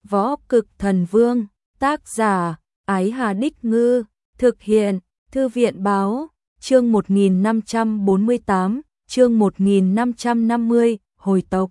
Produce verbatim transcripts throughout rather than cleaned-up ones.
Võ Cực Thần Vương, tác giả, Ái Hà Đích Ngư, thực hiện, Thư viện báo, chương một nghìn năm trăm bốn mươi tám, chương một nghìn năm trăm năm mươi, hồi tộc.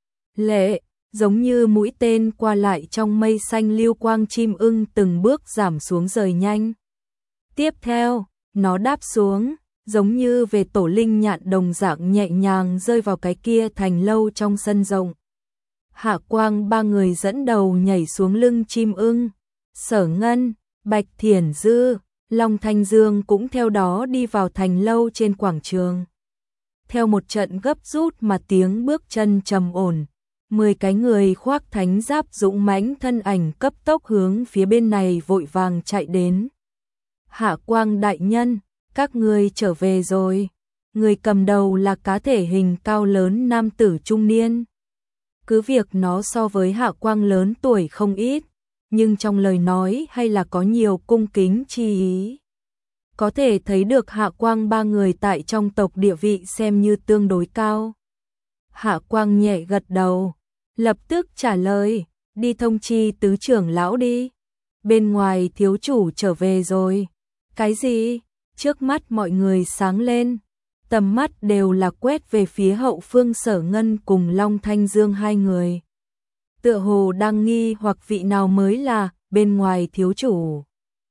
Lệ, giống như mũi tên qua lại trong mây xanh lưu quang chim ưng từng bước giảm xuống rời nhanh. Tiếp theo, nó đáp xuống, giống như về tổ linh nhạn đồng dạng nhẹ nhàng rơi vào cái kia thành lâu trong sân rộng. Hạ Quang ba người dẫn đầu nhảy xuống lưng chim ưng, Sở Ngân, Bạch Thiển Dư, Long Thanh Dương cũng theo đó đi vào thành lâu trên quảng trường. Theo một trận gấp rút mà tiếng bước chân trầm ổn, mười cái người khoác thánh giáp dũng mãnh thân ảnh cấp tốc hướng phía bên này vội vàng chạy đến. Hạ Quang đại nhân, các ngươi trở về rồi. Người cầm đầu là cá thể hình cao lớn nam tử trung niên. Cứ việc nó so với Hạ Quang lớn tuổi không ít, nhưng trong lời nói hay là có nhiều cung kính chi ý. Có thể thấy được Hạ Quang ba người tại trong tộc địa vị xem như tương đối cao. Hạ Quang nhẹ gật đầu, lập tức trả lời, đi thông chi tứ trưởng lão đi. Bên ngoài thiếu chủ trở về rồi. Cái gì? Trước mắt mọi người sáng lên, tầm mắt đều là quét về phía hậu phương Sở Ngân cùng Long Thanh Dương hai người. Tựa hồ đang nghi hoặc vị nào mới là bên ngoài thiếu chủ.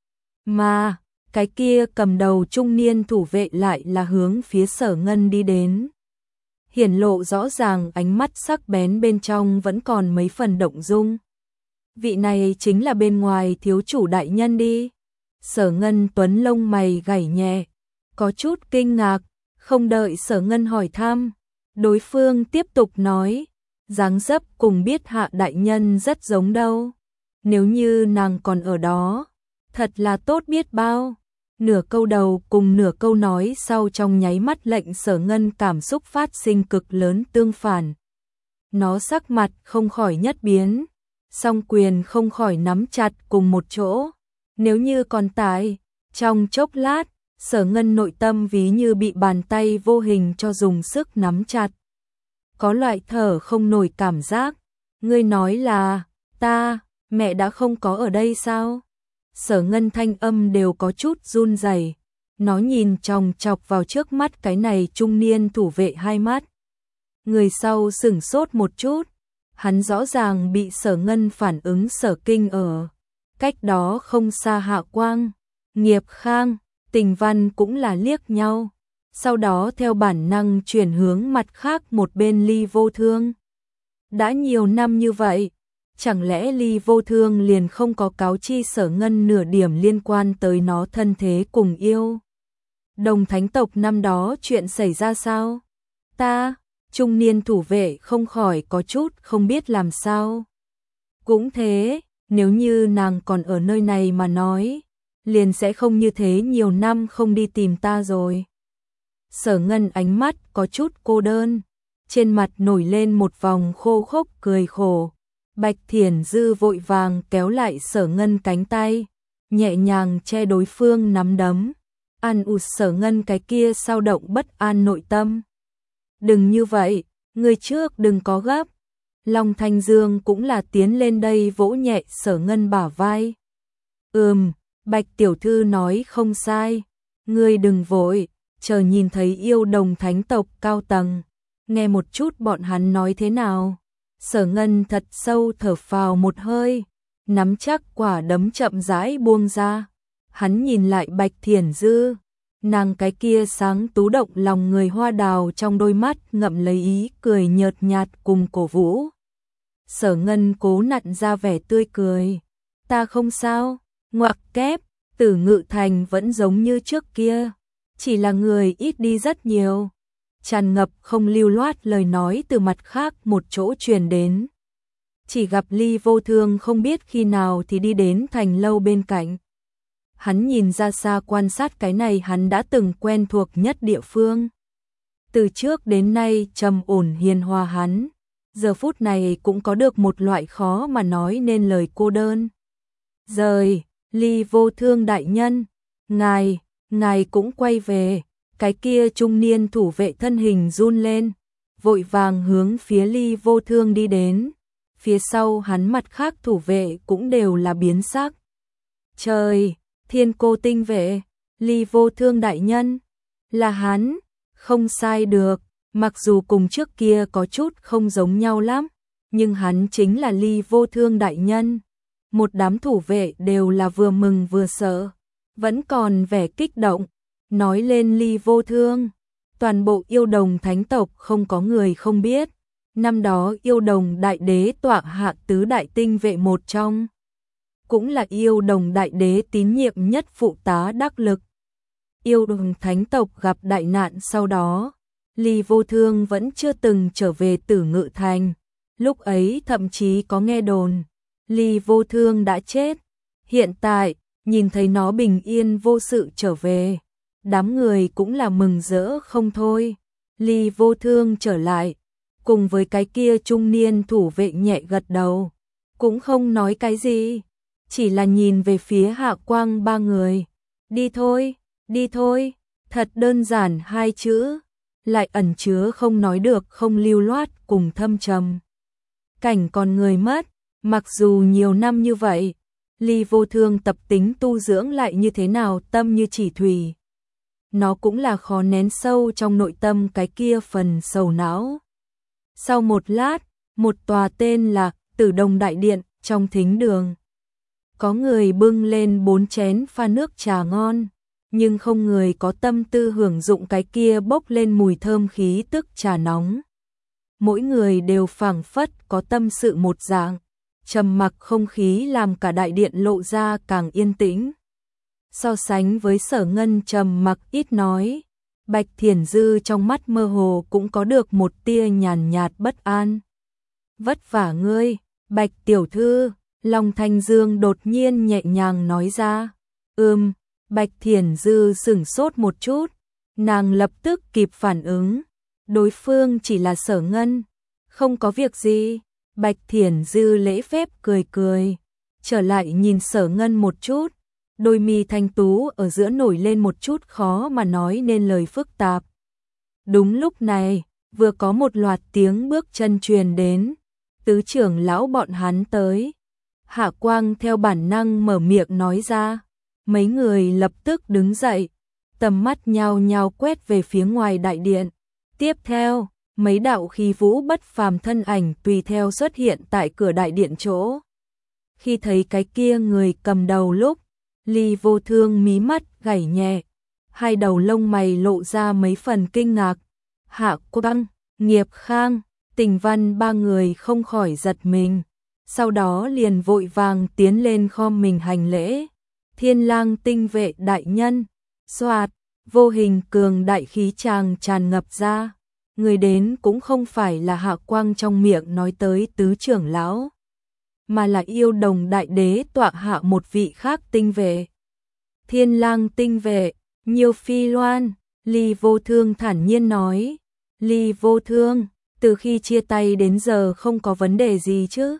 Mà, cái kia cầm đầu trung niên thủ vệ lại là hướng phía Sở Ngân đi đến. Hiển lộ rõ ràng ánh mắt sắc bén bên trong vẫn còn mấy phần động dung. Vị này chính là bên ngoài thiếu chủ đại nhân đi. Sở Ngân Tuấn lông mày gảy nhẹ, có chút kinh ngạc, không đợi Sở Ngân hỏi thăm. Đối phương tiếp tục nói, dáng dấp cùng biết Hạ đại nhân rất giống đâu. Nếu như nàng còn ở đó, thật là tốt biết bao. Nửa câu đầu cùng nửa câu nói sau trong nháy mắt lệnh Sở Ngân cảm xúc phát sinh cực lớn tương phản. Nó sắc mặt không khỏi nhất biến, song quyền không khỏi nắm chặt cùng một chỗ. Nếu như còn tại, trong chốc lát, Sở Ngân nội tâm ví như bị bàn tay vô hình cho dùng sức nắm chặt. Có loại thở không nổi cảm giác. Ngươi nói là, ta, mẹ đã không có ở đây sao? Sở Ngân thanh âm đều có chút run rẩy. Nó nhìn chòng chọc vào trước mắt cái này trung niên thủ vệ hai mắt. Người sau sửng sốt một chút. Hắn rõ ràng bị Sở Ngân phản ứng sở kinh ở. Cách đó không xa Hạ Quang, Nghiệp Khang, Tình Văn cũng là liếc nhau. Sau đó theo bản năng chuyển hướng mặt khác một bên Ly Vô Thương. Đã nhiều năm như vậy, chẳng lẽ Ly Vô Thương liền không có cáo chi Sở Ngân nửa điểm liên quan tới nó thân thế cùng yêu? Đồng thánh tộc năm đó chuyện xảy ra sao? Ta, trung niên thủ vệ không khỏi có chút không biết làm sao. Cũng thế, nếu như nàng còn ở nơi này mà nói, liền sẽ không như thế nhiều năm không đi tìm ta rồi. Sở Ngân ánh mắt có chút cô đơn, trên mặt nổi lên một vòng khô khốc cười khổ. Bạch Thiển Dư vội vàng kéo lại Sở Ngân cánh tay, nhẹ nhàng che đối phương nắm đấm, an ủi Sở Ngân cái kia sao động bất an nội tâm. Đừng như vậy, người trước đừng có gấp. Long Thanh Dương cũng là tiến lên đây vỗ nhẹ Sở Ngân bả vai. Ừm, Bạch tiểu thư nói không sai, ngươi đừng vội, chờ nhìn thấy yêu đồng thánh tộc cao tầng, nghe một chút bọn hắn nói thế nào. Sở Ngân thật sâu thở phào một hơi, nắm chắc quả đấm chậm rãi buông ra. Hắn nhìn lại Bạch Thiển Dư, nàng cái kia sáng tú động lòng người hoa đào trong đôi mắt ngậm lấy ý cười nhợt nhạt cùng cổ vũ. Sở Ngân cố nặn ra vẻ tươi cười. Ta không sao, ngoặc kép, Tử Ngự Thành vẫn giống như trước kia, chỉ là người ít đi rất nhiều. Tràn ngập không lưu loát lời nói từ mặt khác một chỗ truyền đến. Chỉ gặp Ly Vô Thương không biết khi nào thì đi đến thành lâu bên cạnh. Hắn nhìn ra xa quan sát cái này hắn đã từng quen thuộc nhất địa phương. Từ trước đến nay trầm ổn hiền hòa hắn, giờ phút này cũng có được một loại khó mà nói nên lời cô đơn. Rời, Ly Vô Thương đại nhân, ngài, ngài cũng quay về. Cái kia trung niên thủ vệ thân hình run lên, vội vàng hướng phía Ly Vô Thương đi đến. phía sau hắn mặt khác thủ vệ cũng đều là biến sắc. Trời, Thiên Cô tinh vệ, Ly Vô Thương đại nhân, là hắn, không sai được, mặc dù cùng trước kia có chút không giống nhau lắm, nhưng hắn chính là Ly Vô Thương đại nhân. Một đám thủ vệ đều là vừa mừng vừa sợ, vẫn còn vẻ kích động, nói lên Ly Vô Thương. Toàn bộ yêu đồng thánh tộc không có người không biết, năm đó yêu đồng đại đế tọa hạ tứ đại tinh vệ một trong, cũng là yêu đồng đại đế tín nhiệm nhất phụ tá đắc lực. Yêu đồng thánh tộc gặp đại nạn sau đó, Ly Vô Thương vẫn chưa từng trở về Tử Ngự Thành, lúc ấy thậm chí có nghe đồn, Ly Vô Thương đã chết. Hiện tại, nhìn thấy nó bình yên vô sự trở về, đám người cũng là mừng rỡ không thôi. Ly Vô Thương trở lại, cùng với cái kia trung niên thủ vệ nhẹ gật đầu, cũng không nói cái gì, chỉ là nhìn về phía Hạ Quang ba người. Đi thôi, đi thôi, thật đơn giản hai chữ, lại ẩn chứa không nói được không lưu loát cùng thâm trầm. Cảnh còn người mất, mặc dù nhiều năm như vậy, Ly Vô Thương tập tính tu dưỡng lại như thế nào tâm như chỉ thủy. Nó cũng là khó nén sâu trong nội tâm cái kia phần sầu não. Sau một lát, một tòa tên là Tử Đồng Đại Điện trong thính đường. Có người bưng lên bốn chén pha nước trà ngon, nhưng không người có tâm tư hưởng dụng cái kia bốc lên mùi thơm khí tức trà nóng. Mỗi người đều phảng phất có tâm sự một dạng, trầm mặc không khí làm cả đại điện lộ ra càng yên tĩnh. So sánh với Sở Ngân trầm mặc ít nói, Bạch Thiển Dư trong mắt mơ hồ cũng có được một tia nhàn nhạt bất an. Vất vả ngươi, Bạch tiểu thư, Long Thanh Dương đột nhiên nhẹ nhàng nói ra. Ừm, Bạch Thiển Dư sửng sốt một chút, nàng lập tức kịp phản ứng, đối phương chỉ là Sở Ngân, không có việc gì. Bạch Thiển Dư lễ phép cười cười, trở lại nhìn Sở Ngân một chút, đôi mi thanh tú ở giữa nổi lên một chút khó mà nói nên lời phức tạp. Đúng lúc này, vừa có một loạt tiếng bước chân truyền đến, tứ trưởng lão bọn hắn tới. Hạ Quang theo bản năng mở miệng nói ra, mấy người lập tức đứng dậy, tầm mắt nhao nhao quét về phía ngoài đại điện. Tiếp theo, mấy đạo khí vũ bất phàm thân ảnh tùy theo xuất hiện tại cửa đại điện chỗ. Khi thấy cái kia người cầm đầu lúc, Ly Vô Thương mí mắt gảy nhẹ, hai đầu lông mày lộ ra mấy phần kinh ngạc. Hạ Quang, Nghiệp Khang, Tình Văn ba người không khỏi giật mình, sau đó liền vội vàng tiến lên khom mình hành lễ. Thiên Lang tinh vệ đại nhân, xoạt, vô hình cường đại khí tràng tràn ngập ra. Người đến cũng không phải là Hạ Quang trong miệng nói tới tứ trưởng lão, mà là yêu đồng đại đế tọa hạ một vị khác tinh vệ. Thiên Lang tinh vệ, Nhiêu Phi Loan, Ly Vô Thương thản nhiên nói. Ly Vô Thương, từ khi chia tay đến giờ không có vấn đề gì chứ?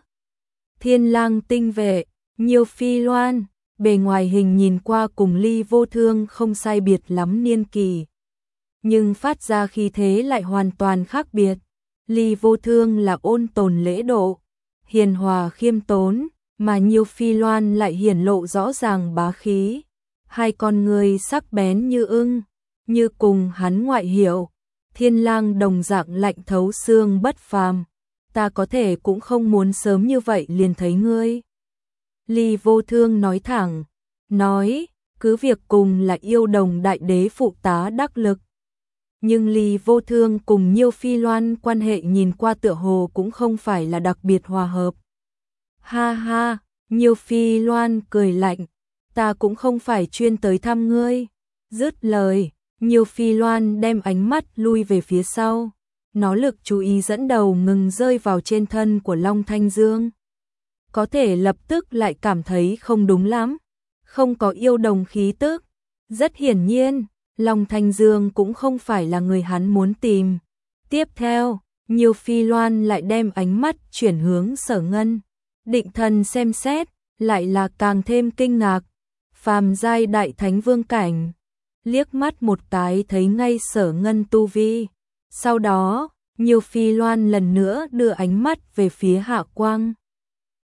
Thiên Lang tinh vệ, Nhiêu Phi Loan, bề ngoài hình nhìn qua cùng Ly Vô Thương không sai biệt lắm niên kỳ, nhưng phát ra khí thế lại hoàn toàn khác biệt. Ly Vô Thương là ôn tồn lễ độ, hiền hòa khiêm tốn, mà Nhiêu Phi Loan lại hiển lộ rõ ràng bá khí. Hai con người sắc bén như ưng, như cùng hắn ngoại hiệu. Thiên Lang đồng dạng lạnh thấu xương bất phàm, ta có thể cũng không muốn sớm như vậy liền thấy ngươi. Ly Vô Thương nói thẳng, nói, cứ việc cùng là yêu đồng đại đế phụ tá đắc lực, nhưng Ly Vô Thương cùng Nhiêu Phi Loan quan hệ nhìn qua tựa hồ cũng không phải là đặc biệt hòa hợp. Ha ha, Nhiêu Phi Loan cười lạnh, ta cũng không phải chuyên tới thăm ngươi. Dứt lời, Nhiêu Phi Loan đem ánh mắt lui về phía sau, nó lực chú ý dẫn đầu ngừng rơi vào trên thân của Long Thanh Dương. Có thể lập tức lại cảm thấy không đúng lắm, không có yêu đồng khí tức. Rất hiển nhiên, Long Thanh Dương cũng không phải là người hắn muốn tìm. Tiếp theo, Nhiêu Phi Loan lại đem ánh mắt chuyển hướng Sở Ngân, định thần xem xét, lại là càng thêm kinh ngạc. Phàm giai đại thánh vương cảnh, liếc mắt một cái thấy ngay Sở Ngân tu vi. Sau đó, Nhiêu Phi Loan lần nữa đưa ánh mắt về phía Hạ Quang.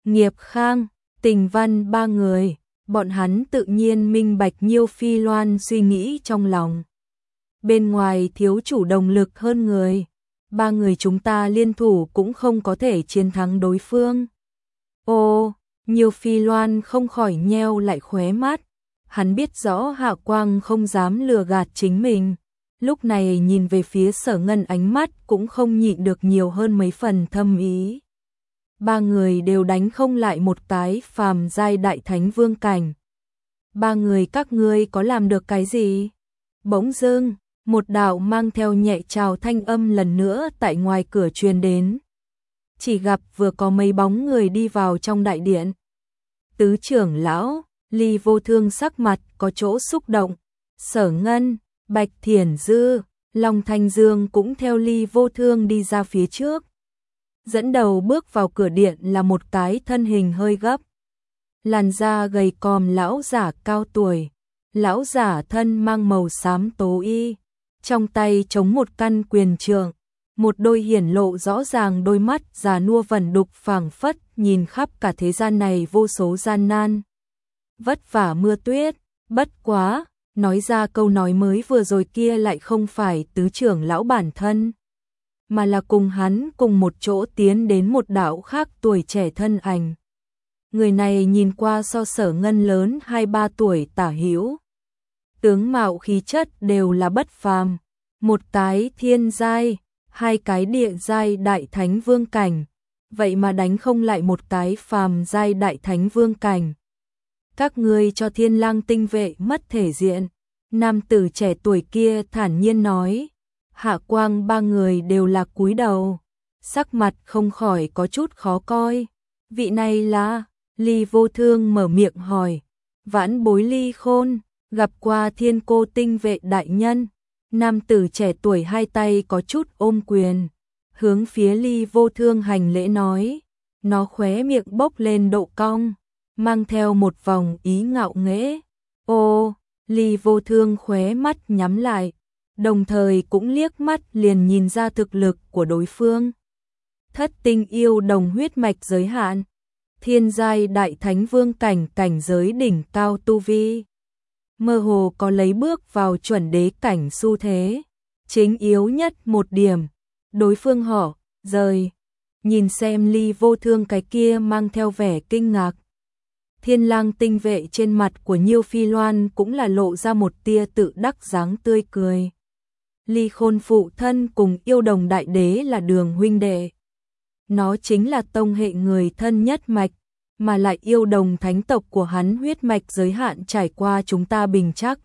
Nghiệp Khang, Tình Văn ba người, bọn hắn tự nhiên minh bạch Nhiêu Phi Loan suy nghĩ trong lòng. Bên ngoài thiếu chủ động lực hơn người, ba người chúng ta liên thủ cũng không có thể chiến thắng đối phương. Ô, Nhiêu Phi Loan không khỏi nheo lại khóe mắt, hắn biết rõ Hạ Quang không dám lừa gạt chính mình, lúc này nhìn về phía Sở Ngân ánh mắt cũng không nhịn được nhiều hơn mấy phần thâm ý. Ba người đều đánh không lại một cái phàm giai đại thánh vương cảnh. Ba người các ngươi có làm được cái gì? Bỗng dưng, một đạo mang theo nhẹ chào thanh âm lần nữa tại ngoài cửa truyền đến. Chỉ gặp vừa có mấy bóng người đi vào trong đại điện. Tứ trưởng lão, Ly Vô Thương sắc mặt có chỗ xúc động. Sở Ngân, Bạch Thiển Dư, Long Thanh Dương cũng theo Ly Vô Thương đi ra phía trước. Dẫn đầu bước vào cửa điện là một cái thân hình hơi gấp, làn da gầy còm lão giả cao tuổi. Lão giả thân mang màu xám tố y, trong tay chống một căn quyền trượng, một đôi hiển lộ rõ ràng đôi mắt già nua vẩn đục phảng phất nhìn khắp cả thế gian này vô số gian nan. Vất vả mưa tuyết, bất quá, nói ra câu nói mới vừa rồi kia lại không phải tứ trưởng lão bản thân, mà là cùng hắn cùng một chỗ tiến đến một đạo khác tuổi trẻ thân ảnh. Người này nhìn qua so Sở Ngân lớn hai ba tuổi tả hữu. Tướng mạo khí chất đều là bất phàm, một cái thiên giai, hai cái địa giai đại thánh vương cảnh, vậy mà đánh không lại một cái phàm giai đại thánh vương cảnh. Các ngươi cho Thiên Lang tinh vệ mất thể diện, nam tử trẻ tuổi kia thản nhiên nói. Hạ Quang ba người đều là cúi đầu, sắc mặt không khỏi có chút khó coi. Vị này là, Ly Vô Thương mở miệng hỏi, vãn bối Ly Khôn, gặp qua Thiên Cô tinh vệ đại nhân. Nam tử trẻ tuổi hai tay có chút ôm quyền, hướng phía Ly Vô Thương hành lễ nói, nó khóe miệng bốc lên độ cong, mang theo một vòng ý ngạo nghễ. Ô, Ly Vô Thương khóe mắt nhắm lại, đồng thời cũng liếc mắt liền nhìn ra thực lực của đối phương. Thất tinh yêu đồng huyết mạch giới hạn, thiên giai đại thánh vương cảnh cảnh giới đỉnh cao tu vi. Mơ hồ có lấy bước vào chuẩn đế cảnh xu thế. Chính yếu nhất một điểm, đối phương họ, rời. Nhìn xem Ly Vô Thương cái kia mang theo vẻ kinh ngạc. Thiên Lang tinh vệ trên mặt của Nhiêu Phi Loan cũng là lộ ra một tia tự đắc dáng tươi cười. Ly Khôn phụ thân cùng yêu đồng đại đế là đường huynh đệ. Nó chính là tông hệ người thân nhất mạch, mà lại yêu đồng thánh tộc của hắn huyết mạch giới hạn trải qua chúng ta bình chắc.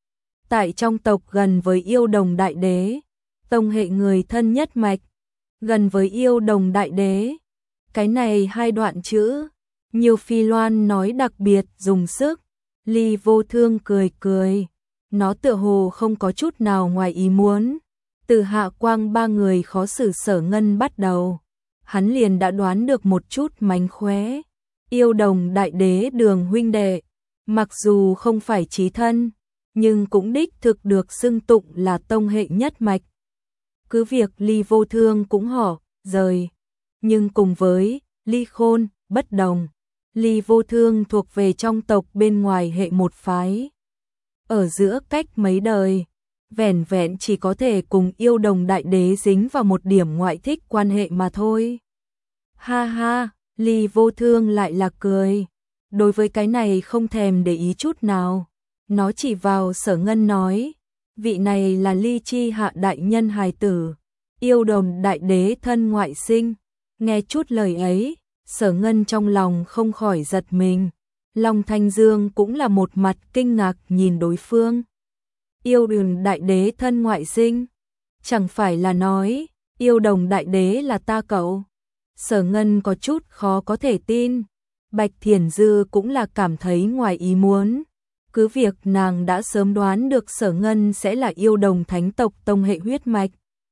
Tại trong tộc gần với yêu đồng đại đế, tông hệ người thân nhất mạch, gần với yêu đồng đại đế. Cái này hai đoạn chữ, Nhiêu Phi Loan nói đặc biệt dùng sức. Ly Vô Thương cười cười, nó tựa hồ không có chút nào ngoài ý muốn. Từ Hạ Quang ba người khó xử Sở Ngân bắt đầu, hắn liền đã đoán được một chút mánh khóe. Yêu đồng đại đế đường huynh đệ, mặc dù không phải chí thân, nhưng cũng đích thực được xưng tụng là tông hệ nhất mạch. Cứ việc Ly Vô Thương cũng họ, rời, nhưng cùng với Ly Khôn, bất đồng. Ly Vô Thương thuộc về trong tộc bên ngoài hệ một phái. Ở giữa cách mấy đời, vẻn vẹn chỉ có thể cùng yêu đồng đại đế dính vào một điểm ngoại thích quan hệ mà thôi. Ha ha, Ly Vô Thương lại là cười. Đối với cái này không thèm để ý chút nào. Nó chỉ vào Sở Ngân nói, vị này là Ly Chi Hạ đại nhân hài tử, yêu đồng đại đế thân ngoại sinh. Nghe chút lời ấy, Sở Ngân trong lòng không khỏi giật mình. Long Thanh Dương cũng là một mặt kinh ngạc nhìn đối phương. Yêu đồng đại đế thân ngoại sinh, chẳng phải là nói yêu đồng đại đế là ta cậu? Sở Ngân có chút khó có thể tin. Bạch Thiển Dư cũng là cảm thấy ngoài ý muốn. Cứ việc nàng đã sớm đoán được Sở Ngân sẽ là yêu đồng thánh tộc tông hệ huyết mạch,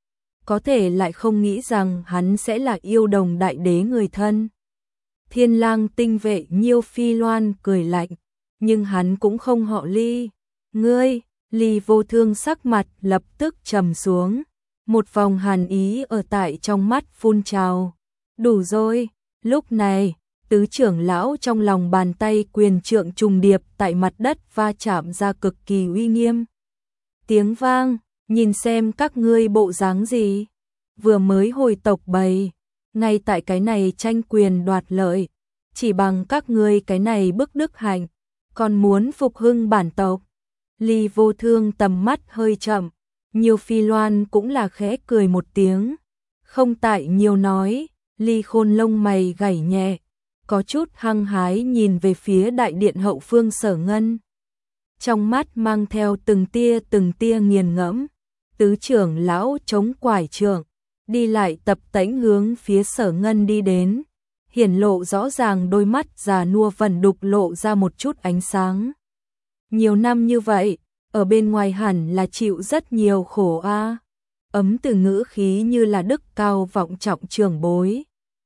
có thể lại không nghĩ rằng hắn sẽ là yêu đồng đại đế người thân. Thiên Lang tinh vệ Nhiêu Phi Loan cười lạnh, nhưng hắn cũng không họ Ly. Ngươi, Ly Vô Thương sắc mặt lập tức trầm xuống, một vòng hàn ý ở tại trong mắt phun trào. Đủ rồi, lúc này, Tứ trưởng lão trong lòng bàn tay quyền trượng trùng điệp tại mặt đất va chạm ra cực kỳ uy nghiêm. Tiếng vang, nhìn xem các ngươi bộ dáng gì, vừa mới hồi tộc bầy, ngay tại cái này tranh quyền đoạt lợi, chỉ bằng các ngươi cái này bức đức hạnh, còn muốn phục hưng bản tộc. Ly Vô Thương tầm mắt hơi chậm, Nhiều Phi Loan cũng là khẽ cười một tiếng, không tại nhiều nói. Ly Khôn lông mày gảy nhẹ, có chút hăng hái nhìn về phía đại điện hậu phương Sở Ngân. Trong mắt mang theo từng tia từng tia nghiền ngẫm. Tứ trưởng lão chống quải trượng, đi lại tập tễnh hướng phía Sở Ngân đi đến, hiển lộ rõ ràng đôi mắt già nua vẩn đục lộ ra một chút ánh sáng. Nhiều năm như vậy, ở bên ngoài hẳn là chịu rất nhiều khổ a. Ấm từ ngữ khí như là đức cao vọng trọng trưởng bối.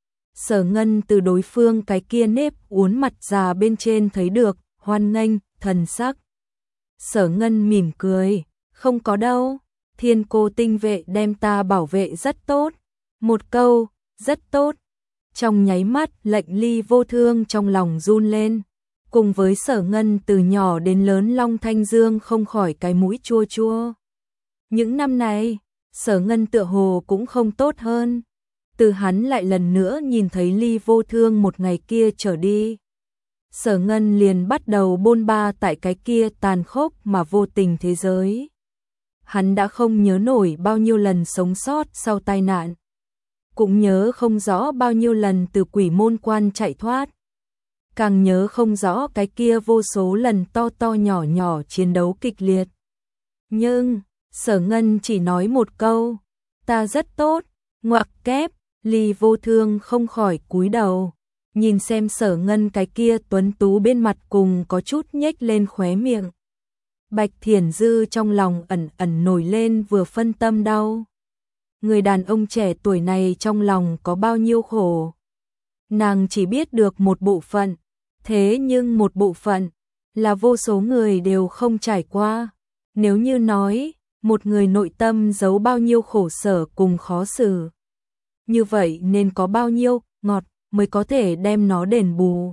Sở Ngân từ đối phương cái kia nếp uốn mặt già bên trên thấy được, hoan nghênh, thần sắc. Sở Ngân mỉm cười, không có đâu, Thiên Cô tinh vệ đem ta bảo vệ rất tốt. Một câu, rất tốt. Trong nháy mắt lệnh Ly Vô Thương trong lòng run lên. Cùng với Sở Ngân từ nhỏ đến lớn Long Thanh Dương không khỏi cái mũi chua chua. Những năm này, Sở Ngân tựa hồ cũng không tốt hơn. Từ hắn lại lần nữa nhìn thấy Ly Vô Thương một ngày kia trở đi, Sở Ngân liền bắt đầu bôn ba tại cái kia tàn khốc mà vô tình thế giới. Hắn đã không nhớ nổi bao nhiêu lần sống sót sau tai nạn, cũng nhớ không rõ bao nhiêu lần từ quỷ môn quan chạy thoát, càng nhớ không rõ cái kia vô số lần to to nhỏ nhỏ chiến đấu kịch liệt. Nhưng, Sở Ngân chỉ nói một câu, ta rất tốt, ngoặc kép. Ly Vô Thương không khỏi cúi đầu, nhìn xem Sở Ngân cái kia tuấn tú bên mặt cùng có chút nhếch lên khóe miệng. Bạch Thiển Dư trong lòng ẩn ẩn nổi lên vừa phân tâm đau. Người đàn ông trẻ tuổi này trong lòng có bao nhiêu khổ. Nàng chỉ biết được một bộ phận, thế nhưng một bộ phận là vô số người đều không trải qua. Nếu như nói, một người nội tâm giấu bao nhiêu khổ sở cùng khó xử, như vậy nên có bao nhiêu ngọt mới có thể đem nó đền bù.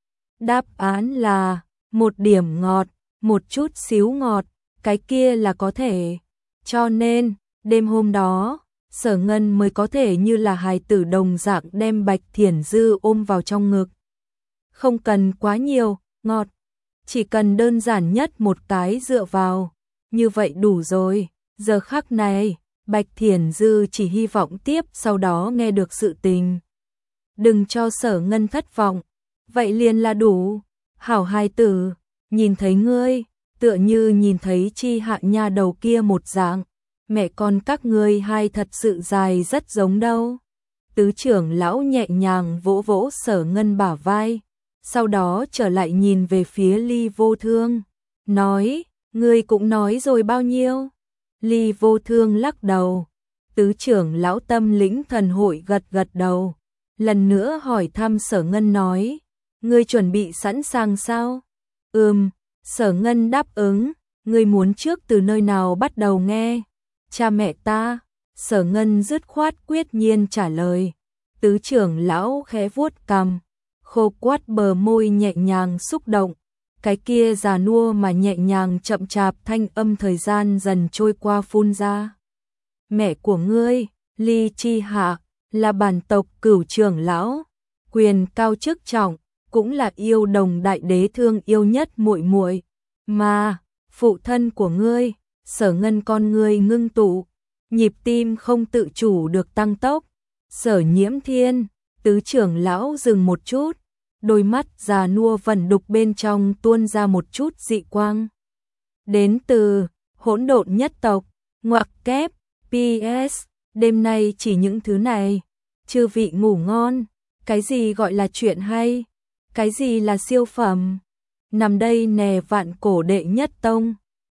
Đáp án là một điểm ngọt, một chút xíu ngọt, cái kia là có thể. Cho nên, đêm hôm đó, Sở Ngân mới có thể như là hài tử đồng dạng đem Bạch Thiển Dư ôm vào trong ngực. Không cần quá nhiều ngọt, chỉ cần đơn giản nhất một cái dựa vào, như vậy đủ rồi. Giờ khắc này, Bạch Thiển Dư chỉ hy vọng tiếp sau đó nghe được sự tình. Đừng cho Sở Ngân thất vọng, vậy liền là đủ. Hảo hài tử, nhìn thấy ngươi, tựa như nhìn thấy Chi Hạ nha đầu kia một dạng, mẹ con các ngươi hai thật sự dài rất giống đâu. Tứ trưởng lão nhẹ nhàng vỗ vỗ Sở Ngân bả vai, sau đó trở lại nhìn về phía Ly Vô Thương, nói, ngươi cũng nói rồi bao nhiêu? Ly Vô Thương lắc đầu. Tứ trưởng lão tâm lĩnh thần hội gật gật đầu, lần nữa hỏi thăm Sở Ngân nói, ngươi chuẩn bị sẵn sàng sao? Ừm, Sở Ngân đáp ứng. Ngươi muốn trước từ nơi nào bắt đầu nghe? Cha mẹ ta. Sở Ngân dứt khoát quyết nhiên trả lời. Tứ trưởng lão khẽ vuốt cằm, khô quắt bờ môi nhẹ nhàng xúc động. Cái kia già nua mà nhẹ nhàng chậm chạp thanh âm thời gian dần trôi qua phun ra. Mẹ của ngươi, Ly Chi Hạ, là bản tộc cửu trưởng lão, quyền cao chức trọng, cũng là yêu đồng đại đế thương yêu nhất muội muội. Mà, phụ thân của ngươi, Sở Ngân con ngươi ngưng tụ, nhịp tim không tự chủ được tăng tốc. Sở Nhiễm Thiên. Tứ trưởng lão dừng một chút, đôi mắt già nua vẩn đục bên trong tuôn ra một chút dị quang. Đến từ hỗn độn nhất tộc, ngoặc kép, pê ét, đêm nay chỉ những thứ này. Chư vị ngủ ngon. Cái gì gọi là chuyện hay? Cái gì là siêu phẩm? Nằm đây nè vạn cổ đệ nhất tông.